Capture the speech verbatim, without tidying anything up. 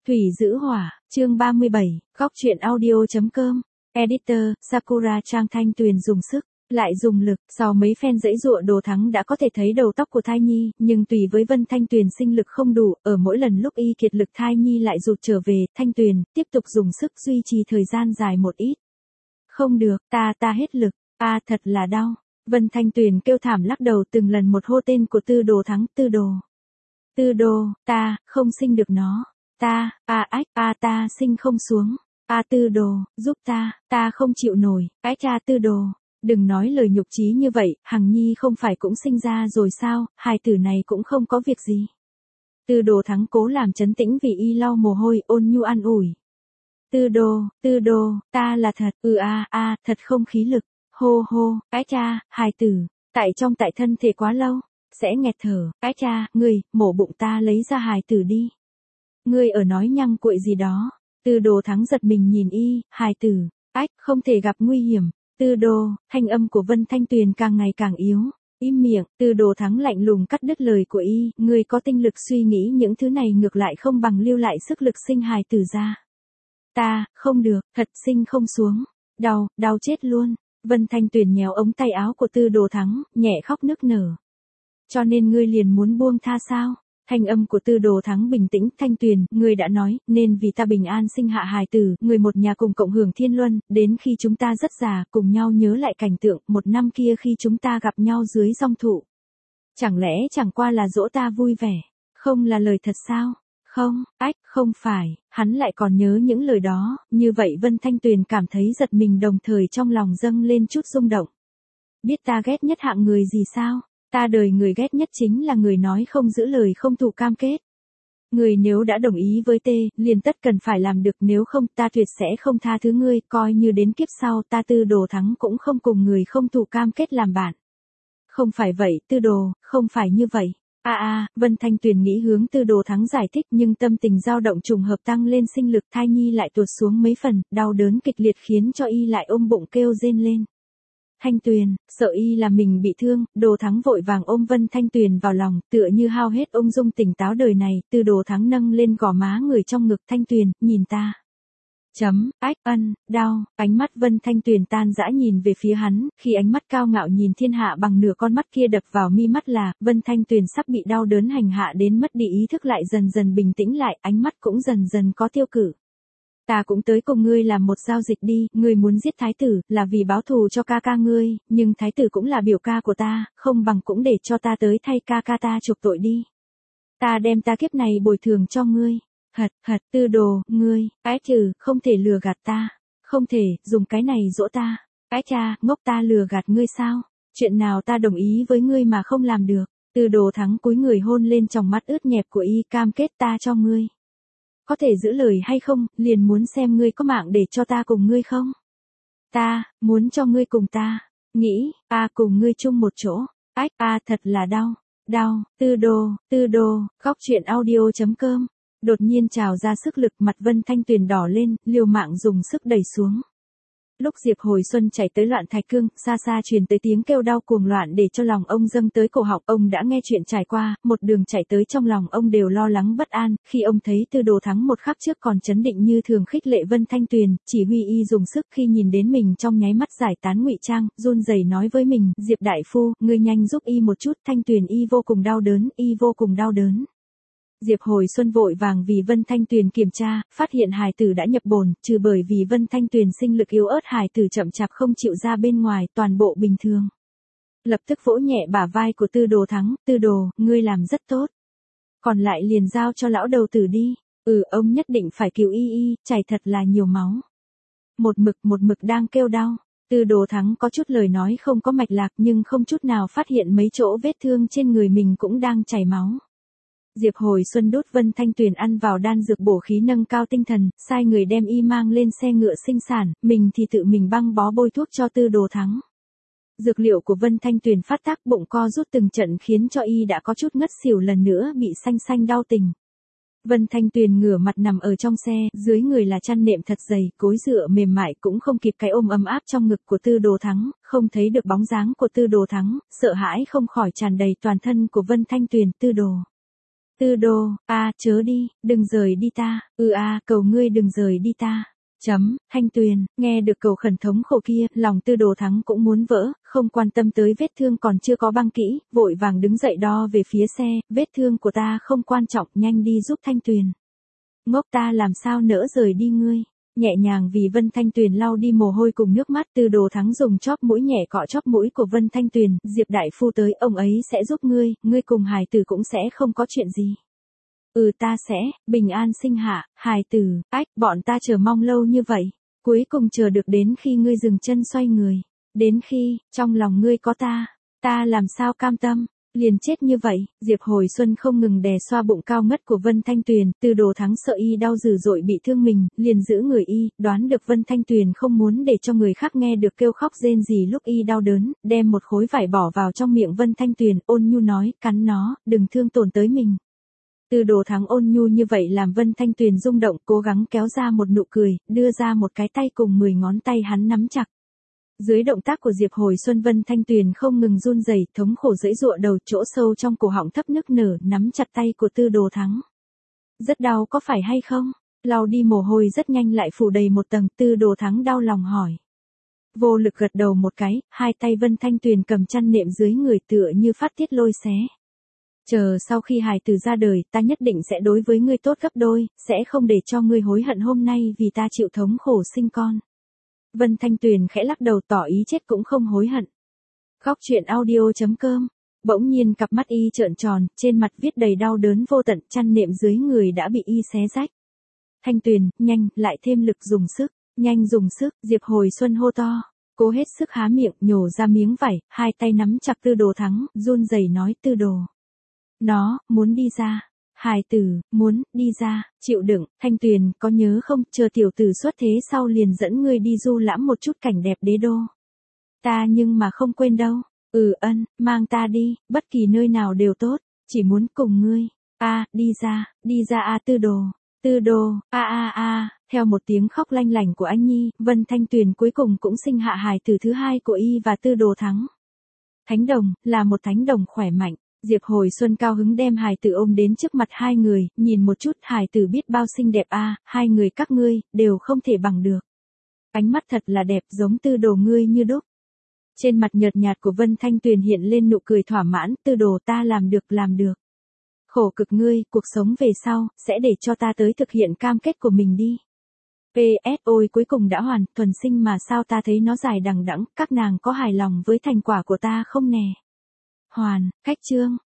Thủy giữ hỏa, chương ba mươi bảy, góc truyện audio.com, Editor, Sakura Trang Thanh Tuyền dùng sức, lại dùng lực, sau mấy phen dãy dụa Đồ Thắng đã có thể thấy đầu tóc của thai nhi, nhưng tùy với Vân Thanh Tuyền sinh lực không đủ, ở mỗi lần lúc y kiệt lực thai nhi lại rụt trở về, Thanh Tuyền, tiếp tục dùng sức duy trì thời gian dài một ít. Không được, ta ta hết lực, a à, thật là đau. Vân Thanh Tuyền kêu thảm lắc đầu từng lần một hô tên của Tư Đồ Thắng, Tư Đồ. Tư Đồ, ta, không sinh được nó. Ta, a ách, a ta sinh không xuống. A Tư Đồ, giúp ta, ta không chịu nổi. Cái cha Tư Đồ, đừng nói lời nhục chí như vậy, Hằng Nhi không phải cũng sinh ra rồi sao, hài tử này cũng không có việc gì. Tư Đồ Thắng cố làm trấn tĩnh vì y lau mồ hôi, ôn nhu an ủi. Tư Đồ, Tư Đồ, ta là thật, ừ a a, thật không khí lực. Hô hô, cái cha, hài tử, tại trong tại thân thể quá lâu, sẽ nghẹt thở. Cái cha, ngươi, mổ bụng ta lấy ra hài tử đi. Ngươi ở nói nhăng cuội gì đó. Tư Đồ Thắng giật mình nhìn y, hài tử, ách, không thể gặp nguy hiểm. Tư Đồ, thanh âm của Vân Thanh Tuyền càng ngày càng yếu. Im miệng, Tư Đồ Thắng lạnh lùng cắt đứt lời của y, ngươi có tinh lực suy nghĩ những thứ này ngược lại không bằng lưu lại sức lực sinh hài tử ra. Ta, không được, thật sinh không xuống. Đau, đau chết luôn. Vân Thanh Tuyền nhéo ống tay áo của Tư Đồ Thắng, nhẹ khóc nức nở. Cho nên ngươi liền muốn buông tha sao? Thanh âm của Tư Đồ Thắng bình tĩnh, Thanh Tuyền, ngươi đã nói, nên vì ta bình an sinh hạ hài tử, người một nhà cùng cộng hưởng thiên luân, đến khi chúng ta rất già, cùng nhau nhớ lại cảnh tượng, một năm kia khi chúng ta gặp nhau dưới dong thụ. Chẳng lẽ chẳng qua là dỗ ta vui vẻ, không là lời thật sao? Không, ách, không phải, hắn lại còn nhớ những lời đó, như vậy Vân Thanh Tuyền cảm thấy giật mình đồng thời trong lòng dâng lên chút rung động. Biết ta ghét nhất hạng người gì sao? Ta đời người ghét nhất chính là người nói không giữ lời không thủ cam kết. Người nếu đã đồng ý với tê, liền tất cần phải làm được, nếu không ta tuyệt sẽ không tha thứ ngươi, coi như đến kiếp sau ta Tư Đồ Thắng cũng không cùng người không thủ cam kết làm bạn. Không phải vậy, Tư Đồ, không phải như vậy. A à, a, à, Vân Thanh Tuyền nghĩ hướng Tư Đồ Thắng giải thích nhưng tâm tình dao động trùng hợp tăng lên sinh lực thai nhi lại tuột xuống mấy phần, đau đớn kịch liệt khiến cho y lại ôm bụng kêu rên lên. Thanh Tuyền, sợ y là mình bị thương, Đồ Thắng vội vàng ôm Vân Thanh Tuyền vào lòng, tựa như hao hết ung dung tỉnh táo đời này, Tư Đồ Thắng nâng lên gò má người trong ngực Thanh Tuyền, nhìn ta. Chấm, ách, ân, đau, ánh mắt Vân Thanh Tuyền tan dã nhìn về phía hắn, khi ánh mắt cao ngạo nhìn thiên hạ bằng nửa con mắt kia đập vào mi mắt là, Vân Thanh Tuyền sắp bị đau đớn hành hạ đến mất đi ý thức lại dần dần bình tĩnh lại, ánh mắt cũng dần dần có tiêu cự. Ta cũng tới cùng ngươi làm một giao dịch đi, ngươi muốn giết thái tử, là vì báo thù cho ca ca ngươi, nhưng thái tử cũng là biểu ca của ta, không bằng cũng để cho ta tới thay ca ca ta chuộc tội đi. Ta đem ta kiếp này bồi thường cho ngươi. Hật, hật, Tư Đồ, ngươi, cái trừ, không thể lừa gạt ta. Không thể, dùng cái này dỗ ta. Cái cha, ngốc ta lừa gạt ngươi sao? Chuyện nào ta đồng ý với ngươi mà không làm được. Tư Đồ Thắng cúi người hôn lên tròng mắt ướt nhẹp của y, cam kết ta cho ngươi. Có thể giữ lời hay không, liền muốn xem ngươi có mạng để cho ta cùng ngươi không? Ta, muốn cho ngươi cùng ta. Nghĩ, a cùng ngươi chung một chỗ. Ách, a thật là đau. Đau, Tư Đồ, Tư Đồ, góc truyện audio.com. Đột nhiên trào ra sức lực, mặt Vân Thanh Tuyền đỏ lên, liều mạng dùng sức đẩy xuống. Lúc Diệp Hồi Xuân chạy tới Loạn Thạch Cương, xa xa truyền tới tiếng kêu đau cuồng loạn để cho lòng ông dâng tới cổ họng, ông đã nghe chuyện trải qua, một đường chạy tới trong lòng ông đều lo lắng bất an, khi ông thấy Tư Đồ Thắng một khắc trước còn chấn định như thường khích lệ Vân Thanh Tuyền, chỉ huy y dùng sức khi nhìn đến mình trong nháy mắt giải tán ngụy trang, run rẩy nói với mình, Diệp đại phu, ngươi nhanh giúp y một chút, Thanh Tuyền y vô cùng đau đớn, y vô cùng đau đớn. Diệp Hồi Xuân vội vàng vì Vân Thanh Tuyền kiểm tra, phát hiện hài tử đã nhập bồn, trừ bởi vì Vân Thanh Tuyền sinh lực yếu ớt hài tử chậm chạp không chịu ra bên ngoài, toàn bộ bình thường. Lập tức vỗ nhẹ bả vai của Tư Đồ Thắng, Tư Đồ, ngươi làm rất tốt. Còn lại liền giao cho lão đầu tử đi, ừ ông nhất định phải cứu y y, chảy thật là nhiều máu. Một mực một mực đang kêu đau, Tư Đồ Thắng có chút lời nói không có mạch lạc nhưng không chút nào phát hiện mấy chỗ vết thương trên người mình cũng đang chảy máu. Diệp Hồi Xuân đốt Vân Thanh Tuyền ăn vào đan dược bổ khí nâng cao tinh thần, sai người đem y mang lên xe ngựa sinh sản, mình thì tự mình băng bó bôi thuốc cho Tư Đồ Thắng. Dược liệu của Vân Thanh Tuyền phát tác bụng co rút từng trận khiến cho y đã có chút ngất xỉu lần nữa bị xanh xanh đau tình. Vân Thanh Tuyền ngửa mặt nằm ở trong xe, dưới người là chăn nệm thật dày, gối dựa mềm mại cũng không kịp cái ôm ấm áp trong ngực của Tư Đồ Thắng, không thấy được bóng dáng của Tư Đồ Thắng, sợ hãi không khỏi tràn đầy toàn thân của Vân Thanh Tuyền, Tư Đồ. Tư đồ, a chớ đi, đừng rời đi ta, ừ a cầu ngươi đừng rời đi ta. Chấm, Thanh Tuyền, nghe được cầu khẩn thống khổ kia, lòng Tư Đồ Thắng cũng muốn vỡ, không quan tâm tới vết thương còn chưa có băng kỹ, vội vàng đứng dậy đo về phía xe, vết thương của ta không quan trọng, nhanh đi giúp Thanh Tuyền. Ngốc ta làm sao nỡ rời đi ngươi. Nhẹ nhàng vì Vân Thanh Tuyền lau đi mồ hôi cùng nước mắt, Tư Đồ Thắng dùng chóp mũi nhẹ cọ chóp mũi của Vân Thanh Tuyền, Diệp đại phu tới, ông ấy sẽ giúp ngươi, ngươi cùng hài tử cũng sẽ không có chuyện gì. Ừ ta sẽ, bình an sinh hạ, hài tử, ách, bọn ta chờ mong lâu như vậy, cuối cùng chờ được đến khi ngươi dừng chân xoay người, đến khi, trong lòng ngươi có ta, ta làm sao cam tâm, liền chết như vậy. Diệp Hồi Xuân không ngừng đè xoa bụng cao ngất của Vân Thanh Tuyền, Tư Đồ Thắng sợ y đau dữ dội bị thương mình, liền giữ người y, đoán được Vân Thanh Tuyền không muốn để cho người khác nghe được kêu khóc rên rỉ lúc y đau đớn, đem một khối vải bỏ vào trong miệng Vân Thanh Tuyền, ôn nhu nói, cắn nó, đừng thương tổn tới mình. Tư Đồ Thắng ôn nhu như vậy làm Vân Thanh Tuyền rung động, cố gắng kéo ra một nụ cười, đưa ra một cái tay cùng mười ngón tay hắn nắm chặt. Dưới động tác của Diệp Hồi Xuân, Vân Thanh Tuyền không ngừng run rẩy, thống khổ giãy giụa đầu, chỗ sâu trong cổ họng thấp nức nở, nắm chặt tay của Tư Đồ Thắng. Rất đau có phải hay không? Lau đi mồ hôi rất nhanh lại phủ đầy một tầng, Tư Đồ Thắng đau lòng hỏi. Vô lực gật đầu một cái, hai tay Vân Thanh Tuyền cầm chăn nệm dưới người tựa như phát tiết lôi xé. Chờ sau khi hài tử ra đời, ta nhất định sẽ đối với ngươi tốt gấp đôi, sẽ không để cho ngươi hối hận hôm nay vì ta chịu thống khổ sinh con. Vân Thanh Tuyền khẽ lắc đầu tỏ ý chết cũng không hối hận. Góc truyện audio chấm com. Bỗng nhiên cặp mắt y trợn tròn, trên mặt viết đầy đau đớn vô tận, chăn nệm dưới người đã bị y xé rách. Thanh Tuyền, nhanh, lại thêm lực dùng sức, nhanh dùng sức, Diệp Hồi Xuân hô to. Cố hết sức há miệng, nhổ ra miếng vải, hai tay nắm chặt Tư Đồ Thắng, run rẩy nói Tư Đồ. Nó, muốn đi ra. Hài tử, muốn, đi ra, chịu đựng, Thanh Tuyền, có nhớ không, chờ tiểu tử xuất thế sau liền dẫn ngươi đi du lãm một chút cảnh đẹp đế đô. Ta nhưng mà không quên đâu, ừ ân, mang ta đi, bất kỳ nơi nào đều tốt, chỉ muốn cùng ngươi, a đi ra, đi ra a Tư Đồ, Tư Đồ, a a a, theo một tiếng khóc lanh lảnh của anh nhi, Vân Thanh Tuyền cuối cùng cũng sinh hạ hài tử thứ hai của y và Tư Đồ Thắng. Thánh đồng, là một thánh đồng khỏe mạnh. Diệp Hồi Xuân cao hứng đem hài tử ôm đến trước mặt hai người, nhìn một chút, hài tử biết bao xinh đẹp a, hai người các ngươi, đều không thể bằng được. Ánh mắt thật là đẹp, giống Tư Đồ ngươi như đúc. Trên mặt nhợt nhạt của Vân Thanh Tuyền hiện lên nụ cười thỏa mãn, Tư Đồ ta làm được, làm được. Khổ cực ngươi, cuộc sống về sau, sẽ để cho ta tới thực hiện cam kết của mình đi. pê ét ôi cuối cùng đã hoàn, thuần sinh mà sao ta thấy nó dài đằng đẵng, các nàng có hài lòng với thành quả của ta không nè? Hoàn, cách chương.